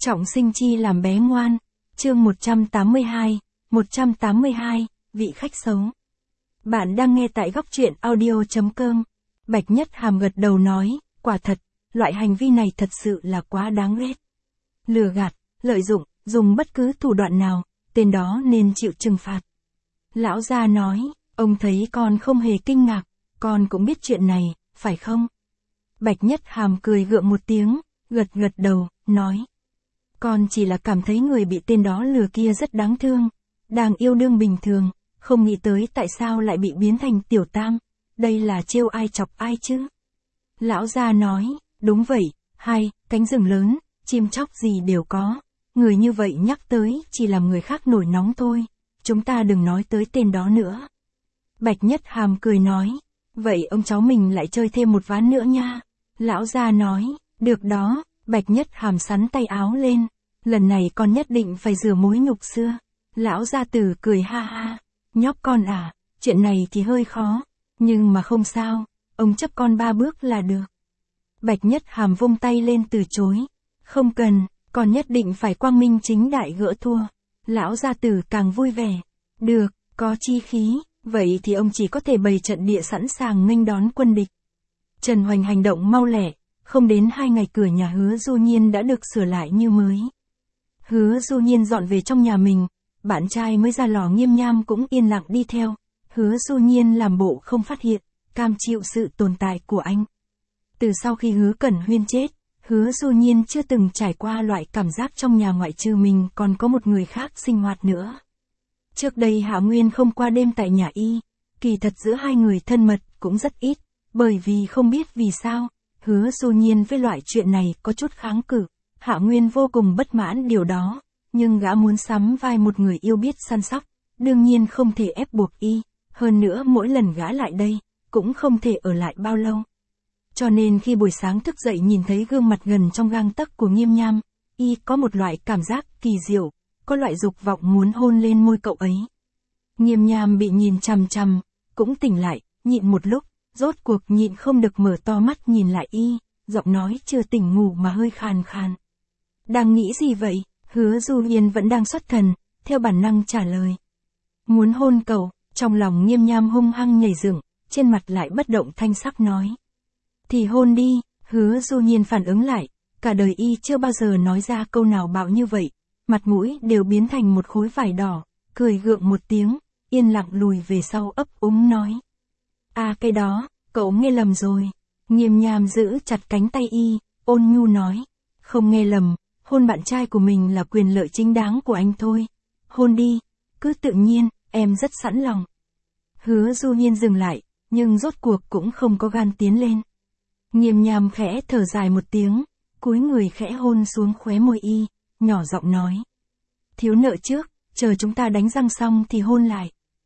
Trọng sinh chi làm bé ngoan. Chương 182, vị khách xấu. Bạn đang nghe tại góc truyện audio.com. Bạch Nhất Hàm gật đầu nói, quả thật, loại hành vi này thật sự là quá đáng ghét. Lừa gạt, lợi dụng, dùng bất cứ thủ đoạn nào, tên đó nên chịu trừng phạt. Lão gia nói, ông thấy con không hề kinh ngạc, con cũng biết chuyện này, phải không? Bạch Nhất Hàm cười gượng một tiếng, gật đầu, nói. Con chỉ là cảm thấy người bị tên đó lừa kia rất đáng thương, đang yêu đương bình thường, không nghĩ tới tại sao lại bị biến thành tiểu tam, đây là trêu ai chọc ai chứ? Lão gia nói, đúng vậy, cánh rừng lớn, chim chóc gì đều có, người như vậy nhắc tới chỉ làm người khác nổi nóng thôi, chúng ta đừng nói tới tên đó nữa. Bạch Nhất Hàm cười nói, vậy ông cháu mình lại chơi thêm một ván nữa nha. Lão gia nói, được đó. Bạch Nhất Hàm sắn tay áo lên, lần này con nhất định phải rửa mối nhục xưa. Lão gia tử cười ha ha, nhóc con à, chuyện này thì hơi khó, nhưng mà không sao, ông chấp con 3 bước là được. Bạch Nhất Hàm vung tay lên từ chối, không cần, con nhất định phải quang minh chính đại gỡ thua. Lão gia tử càng vui vẻ, được, có chi khí, vậy thì ông chỉ có thể bày trận địa sẵn sàng nghênh đón quân địch. Trần Hoành hành động mau lẹ. Không đến 2 ngày cửa nhà Hứa Du Nhiên đã được sửa lại như mới. Hứa Du Nhiên dọn về trong nhà mình, bạn trai mới ra lò Nghiêm Nham cũng yên lặng đi theo. Hứa Du Nhiên làm bộ không phát hiện, cam chịu sự tồn tại của anh. Từ sau khi Hứa Cẩn Huyên chết, Hứa Du Nhiên chưa từng trải qua loại cảm giác trong nhà ngoại trừ mình còn có một người khác sinh hoạt nữa. Trước đây Hạ Nguyên không qua đêm tại nhà y, kỳ thật giữa hai người thân mật cũng rất ít, bởi vì không biết vì sao. Hứa Du Nhiên với loại chuyện này có chút kháng cự, Hạ Nguyên vô cùng bất mãn điều đó, nhưng gã muốn sắm vai một người yêu biết săn sóc, đương nhiên không thể ép buộc y, hơn nữa mỗi lần gã lại đây, cũng không thể ở lại bao lâu. Cho nên khi buổi sáng thức dậy nhìn thấy gương mặt gần trong gang tấc của Nghiêm Nham, y có một loại cảm giác kỳ diệu, có loại dục vọng muốn hôn lên môi cậu ấy. Nghiêm Nham bị nhìn chằm chằm, cũng tỉnh lại, nhịn một lúc. Rốt cuộc nhịn không được mở to mắt nhìn lại y, giọng nói chưa tỉnh ngủ mà hơi khàn khàn. Đang nghĩ gì vậy? Hứa Du Nhiên vẫn đang xuất thần, theo bản năng trả lời. Muốn hôn cậu, trong lòng Nghiêm Nham hung hăng nhảy dựng, trên mặt lại bất động thanh sắc nói. Thì hôn đi, Hứa Du Nhiên phản ứng lại, cả đời y chưa bao giờ nói ra câu nào bạo như vậy, mặt mũi đều biến thành một khối vải đỏ, cười gượng một tiếng, yên lặng lùi về sau ấp úng nói. Cái đó, cậu nghe lầm rồi. Nghiêm Nham giữ chặt cánh tay y, ôn nhu nói. Không nghe lầm, hôn bạn trai của mình là quyền lợi chính đáng của anh thôi. Hôn đi, cứ tự nhiên, em rất sẵn lòng. Hứa Du Nhiên dừng lại, nhưng rốt cuộc cũng không có gan tiến lên. Nghiêm Nham khẽ thở dài một tiếng, cúi người khẽ hôn xuống khóe môi y, nhỏ giọng nói. Thiếu nợ trước, chờ chúng ta đánh răng xong thì hôn lại.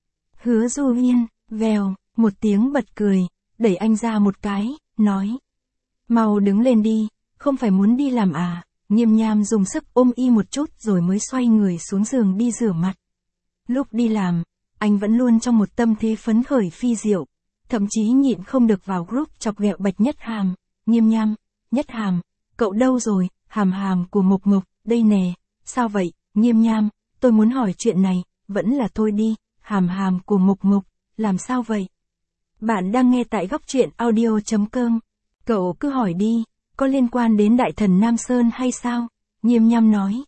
Hứa Du Nhiên, vèo. Một tiếng bật cười, đẩy anh ra một cái, nói. Mau đứng lên đi, không phải muốn đi làm à? Nghiêm Nham dùng sức ôm y một chút rồi mới xoay người xuống giường đi rửa mặt. Lúc đi làm, anh vẫn luôn trong một tâm thế phấn khởi phi diệu, thậm chí nhịn không được vào group chọc ghẹo Bạch Nhất Hàm. Nghiêm Nham, Nhất Hàm, cậu đâu rồi? Hàm hàm của Mộc Mộc, đây nè. Sao vậy? Nghiêm Nham, tôi muốn hỏi chuyện này, vẫn là thôi đi. Hàm hàm của Mộc Mộc, làm sao vậy? Bạn đang nghe tại góc truyện audio.com. Cậu cứ hỏi đi, có liên quan đến đại thần Nam Sơn hay sao? Nghiêm Nham nói.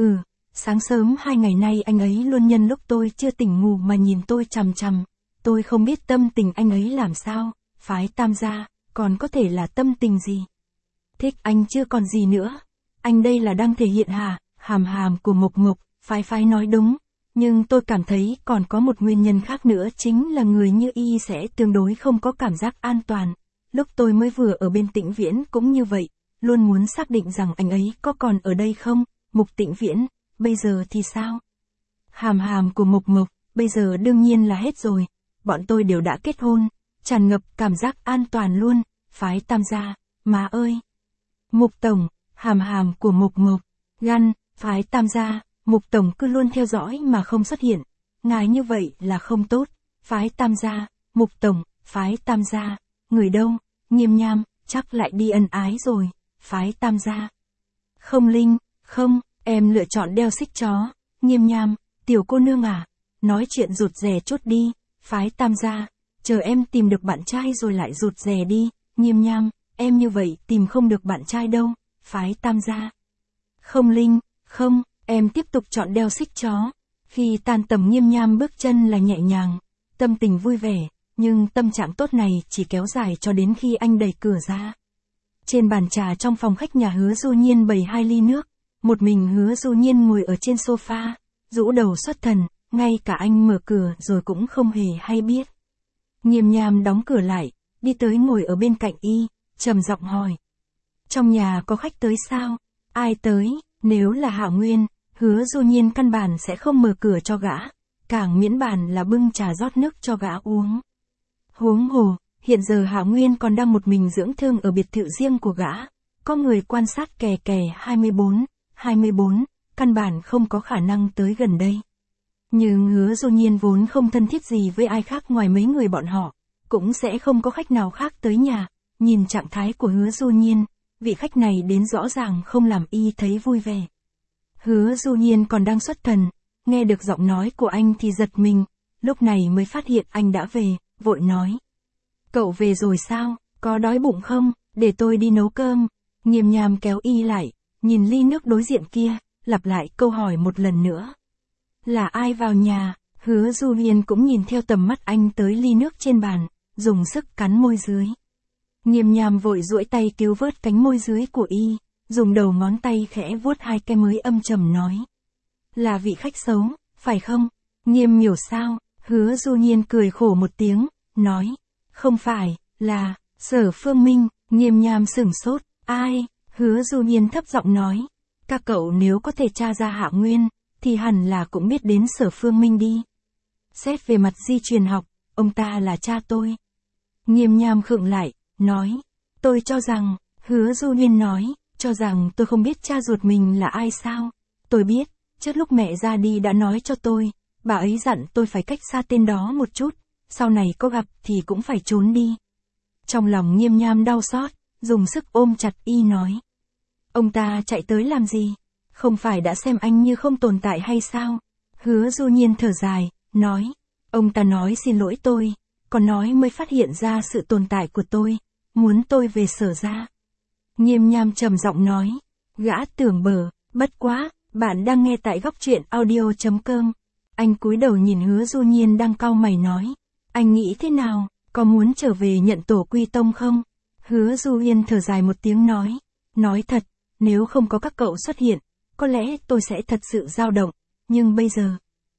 Sáng sớm 2 ngày nay anh ấy luôn nhân lúc tôi chưa tỉnh ngủ mà nhìn tôi chằm chằm. Tôi không biết tâm tình anh ấy làm sao, phái Tam gia, còn có thể là tâm tình gì? Thích anh chưa còn gì nữa. Anh đây là đang thể hiện hả? Hàm hàm của Mộc Mộc, phái nói đúng. Nhưng tôi cảm thấy còn có một nguyên nhân khác nữa chính là người như y sẽ tương đối không có cảm giác an toàn. Lúc tôi mới vừa ở bên Tĩnh Viễn cũng như vậy, luôn muốn xác định rằng anh ấy có còn ở đây không. Mục Tĩnh Viễn, bây giờ thì sao? Hàm hàm của Mộc Mộc, bây giờ đương nhiên là hết rồi. Bọn tôi đều đã kết hôn, tràn ngập cảm giác an toàn luôn, phái Tam gia, má ơi. Mục Tổng, hàm hàm của Mộc Mộc, gan, phái Tam gia. Mục Tổng cứ luôn theo dõi mà không xuất hiện. Ngài như vậy là không tốt. Phái Tam gia, Mục Tổng, phái Tam gia. Người đâu? Nghiêm Nham, chắc lại đi ân ái rồi. Phái Tam gia. Không linh, Không, em lựa chọn đeo xích chó. Nghiêm Nham, tiểu cô nương à, nói chuyện rụt rè chút đi. Phái Tam gia, chờ em tìm được bạn trai rồi lại rụt rè đi. Nghiêm Nham, em như vậy tìm không được bạn trai đâu. Phái Tam gia. Không Linh, không, em tiếp tục chọn đeo xích chó. Khi tan tầm Nghiêm Nham bước chân là nhẹ nhàng, tâm tình vui vẻ, nhưng tâm trạng tốt này chỉ kéo dài cho đến khi anh đẩy cửa ra. Trên bàn trà trong phòng khách nhà Hứa Du Nhiên bày 2 ly nước, một mình Hứa Du Nhiên ngồi ở trên sofa, rũ đầu xuất thần, ngay cả anh mở cửa rồi cũng không hề hay biết. Nghiêm Nham đóng cửa lại, đi tới ngồi ở bên cạnh y, trầm giọng hỏi. Trong nhà có khách tới sao? Ai tới? Nếu là Hạ Nguyên, Hứa Du Nhiên căn bản sẽ không mở cửa cho gã, càng miễn bàn là bưng trà rót nước cho gã uống. Huống hồ, hiện giờ Hạ Nguyên còn đang một mình dưỡng thương ở biệt thự riêng của gã, có người quan sát kè kè 24, căn bản không có khả năng tới gần đây. Nhưng Hứa Du Nhiên vốn không thân thiết gì với ai khác ngoài mấy người bọn họ, cũng sẽ không có khách nào khác tới nhà. Nhìn trạng thái của Hứa Du Nhiên, vị khách này đến rõ ràng không làm y thấy vui vẻ. Hứa Du Nhiên còn đang xuất thần, nghe được giọng nói của anh thì giật mình, lúc này mới phát hiện anh đã về, vội nói. Cậu về rồi sao, có đói bụng không, để tôi đi nấu cơm. Nghiêm Nham kéo y lại, nhìn ly nước đối diện kia, lặp lại câu hỏi một lần nữa. Là ai vào nhà? Hứa Du Nhiên cũng nhìn theo tầm mắt anh tới ly nước trên bàn, dùng sức cắn môi dưới. Nghiêm Nham vội duỗi tay cứu vớt cánh môi dưới của y, dùng đầu ngón tay khẽ vuốt 2 cái mới âm trầm nói. Là vị khách xấu, phải không? Nghiêm Miểu sao? Hứa Du Nhiên cười khổ một tiếng, nói. Không phải, là, Sở Phương Minh. Nghiêm Nham sửng sốt. Ai? Hứa Du Nhiên thấp giọng nói. Các cậu nếu có thể tra ra Hạ Nguyên, thì hẳn là cũng biết đến Sở Phương Minh đi. Xét về mặt di truyền học, ông ta là cha tôi. Nghiêm Nham khựng lại, nói. Tôi cho rằng, Hứa Du Nhiên nói, cho rằng tôi không biết cha ruột mình là ai sao? Tôi biết, trước lúc mẹ ra đi đã nói cho tôi, bà ấy dặn tôi phải cách xa tên đó một chút, sau này có gặp thì cũng phải trốn đi. Trong lòng Nghiêm Nham đau xót, dùng sức ôm chặt y nói. Ông ta chạy tới làm gì? Không phải đã xem anh như không tồn tại hay sao? Hứa Du Nhiên thở dài, nói. Ông ta nói xin lỗi tôi, còn nói mới phát hiện ra sự tồn tại của tôi, muốn tôi về Sở ra. Nghiêm Nham trầm giọng nói. Gã tưởng bở, bất quá, bạn đang nghe tại góc truyện audio.com. Anh cúi đầu nhìn Hứa Du Nhiên đang cau mày nói. Anh nghĩ thế nào, có muốn trở về nhận tổ quy tông không? Hứa Du Nhiên thở dài một tiếng nói. Nói thật, nếu không có các cậu xuất hiện, có lẽ tôi sẽ thật sự dao động, nhưng bây giờ...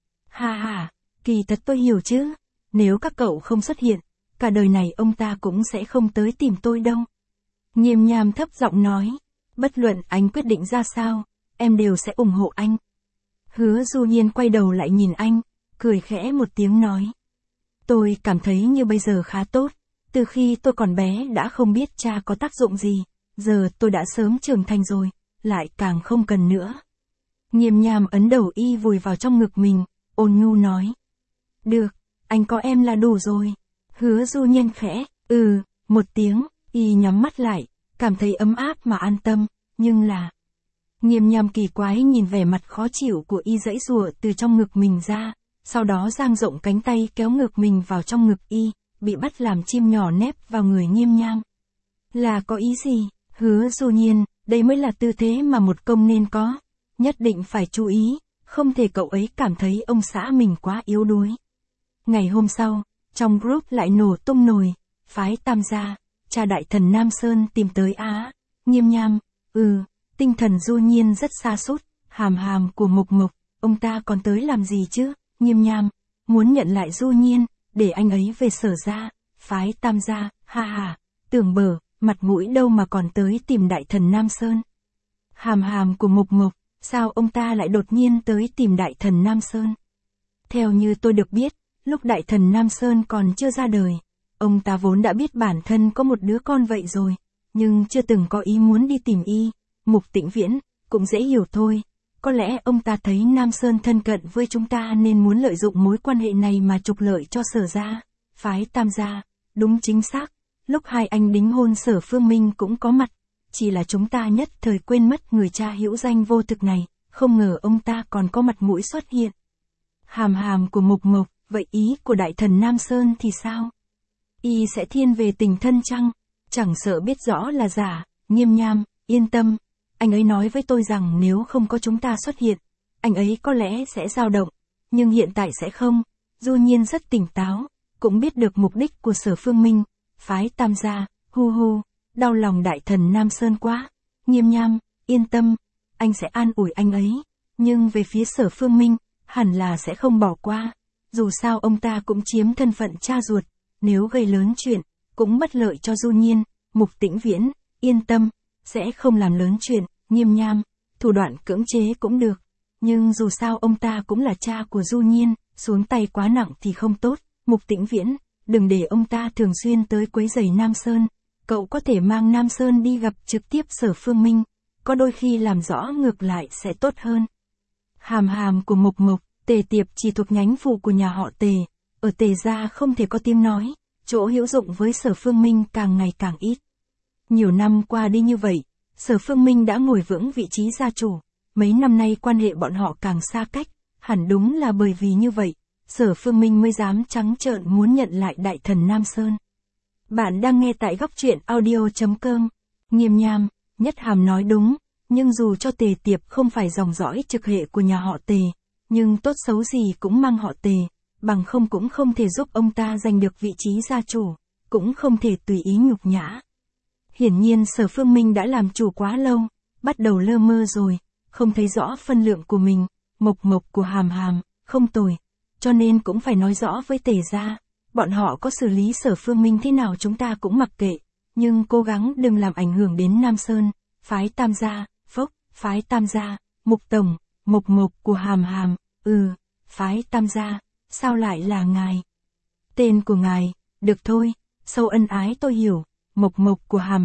Ha, kỳ thật tôi hiểu chứ, nếu các cậu không xuất hiện, cả đời này ông ta cũng sẽ không tới tìm tôi đâu. Nghiêm Nham thấp giọng nói, bất luận anh quyết định ra sao, em đều sẽ ủng hộ anh. Hứa Du Nhiên quay đầu lại nhìn anh, cười khẽ một tiếng nói. Tôi cảm thấy như bây giờ khá tốt, từ khi tôi còn bé đã không biết cha có tác dụng gì, giờ tôi đã sớm trưởng thành rồi, lại càng không cần nữa. Nghiêm Nham ấn đầu y vùi vào trong ngực mình, ôn nhu nói. Được, anh có em là đủ rồi. Hứa Du Nhiên khẽ, một tiếng, y nhắm mắt lại, cảm thấy ấm áp mà an tâm, nhưng là... Nghiêm Nham kỳ quái nhìn vẻ mặt khó chịu của y giãy giụa từ trong ngực mình ra, sau đó dang rộng cánh tay kéo ngực mình vào trong ngực y, bị bắt làm chim nhỏ nép vào người Nghiêm Nham. Là có ý gì? Hứa Du Nhiên, đây mới là tư thế mà một công nên có, nhất định phải chú ý, không thể cậu ấy cảm thấy ông xã mình quá yếu đuối. Ngày hôm sau, trong group lại nổ tung nồi, phái Tam gia, cha đại thần Nam Sơn tìm tới Á, Nghiêm Nham, tinh thần Du Nhiên rất xa sút, hàm của Mộc Mộc, ông ta còn tới làm gì chứ? Nghiêm Nham, muốn nhận lại Du Nhiên, để anh ấy về Sở ra, phái Tam gia, tưởng bở, mặt mũi đâu mà còn tới tìm đại thần Nam Sơn. Hàm của Mộc Mộc, sao ông ta lại đột nhiên tới tìm đại thần Nam Sơn? Theo như tôi được biết, lúc đại thần Nam Sơn còn chưa ra đời, ông ta vốn đã biết bản thân có một đứa con vậy rồi, nhưng chưa từng có ý muốn đi tìm y. Mục Tĩnh Viễn, cũng dễ hiểu thôi, có lẽ ông ta thấy Nam Sơn thân cận với chúng ta nên muốn lợi dụng mối quan hệ này mà trục lợi cho Sở ra, phái Tam gia, đúng chính xác, lúc hai anh đính hôn Sở Phương Minh cũng có mặt, chỉ là chúng ta nhất thời quên mất người cha hữu danh vô thực này, không ngờ ông ta còn có mặt mũi xuất hiện. Hàm hàm của Mộc Mộc, vậy ý của đại thần Nam Sơn thì sao? Y sẽ thiên về tình thân chăng? Chẳng sợ biết rõ là giả, Nghiêm Nham, yên tâm. Anh ấy nói với tôi rằng nếu không có chúng ta xuất hiện, anh ấy có lẽ sẽ dao động, nhưng hiện tại sẽ không. Du Nhiên rất tỉnh táo, cũng biết được mục đích của Sở Phương Minh, phái Tam gia, hu, đau lòng đại thần Nam Sơn quá. Nghiêm Nham, yên tâm, anh sẽ an ủi anh ấy, nhưng về phía Sở Phương Minh, hẳn là sẽ không bỏ qua. Dù sao ông ta cũng chiếm thân phận cha ruột, nếu gây lớn chuyện, cũng bất lợi cho Du Nhiên. Mục Tĩnh Viễn, yên tâm, sẽ không làm lớn chuyện. Nghiêm Nham, thủ đoạn cưỡng chế cũng được, nhưng dù sao ông ta cũng là cha của Du Nhiên, xuống tay quá nặng thì không tốt. Mục Tĩnh Viễn, đừng để ông ta thường xuyên tới quấy rầy Nam Sơn, cậu có thể mang Nam Sơn đi gặp trực tiếp Sở Phương Minh, có đôi khi làm rõ ngược lại sẽ tốt hơn. Hàm hàm của Mộc Mộc, Tề Tiệp chỉ thuộc nhánh phụ của nhà họ Tề, ở Tề gia không thể có tiếng nói, chỗ hữu dụng với Sở Phương Minh càng ngày càng ít. Nhiều năm qua đi như vậy, Sở Phương Minh đã ngồi vững vị trí gia chủ, mấy năm nay quan hệ bọn họ càng xa cách, hẳn đúng là bởi vì như vậy, Sở Phương Minh mới dám trắng trợn muốn nhận lại đại thần Nam Sơn. Bạn đang nghe tại góc truyện audio.com. Nghiêm Nham, Nhất Hàm nói đúng, nhưng dù cho Tề Tiệp không phải dòng dõi trực hệ của nhà họ Tề, nhưng tốt xấu gì cũng mang họ Tề, bằng không cũng không thể giúp ông ta giành được vị trí gia chủ, cũng không thể tùy ý nhục nhã. Hiển nhiên Sở Phương Minh đã làm chủ quá lâu, bắt đầu lơ mơ rồi, không thấy rõ phân lượng của mình. Mộc Mộc của Hàm hàm, không tồi, cho nên cũng phải nói rõ với Tề gia, bọn họ có xử lý Sở Phương Minh thế nào chúng ta cũng mặc kệ, nhưng cố gắng đừng làm ảnh hưởng đến Nam Sơn. Phái Tam gia, phái Tam gia, Mục tổng, Mộc Mộc của Hàm hàm, phái Tam gia, sao lại là ngài? Tên của ngài, được thôi, sâu ân ái tôi hiểu. Mộc Mộc của Hàm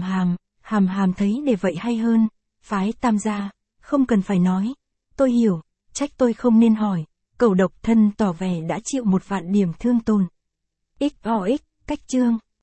hàm thấy để vậy hay hơn. Phái Tam gia, không cần phải nói, tôi hiểu, trách tôi không nên hỏi. Cẩu độc thân tỏ vẻ đã chịu 1 vạn điểm thương tổn. XOX, cách chương.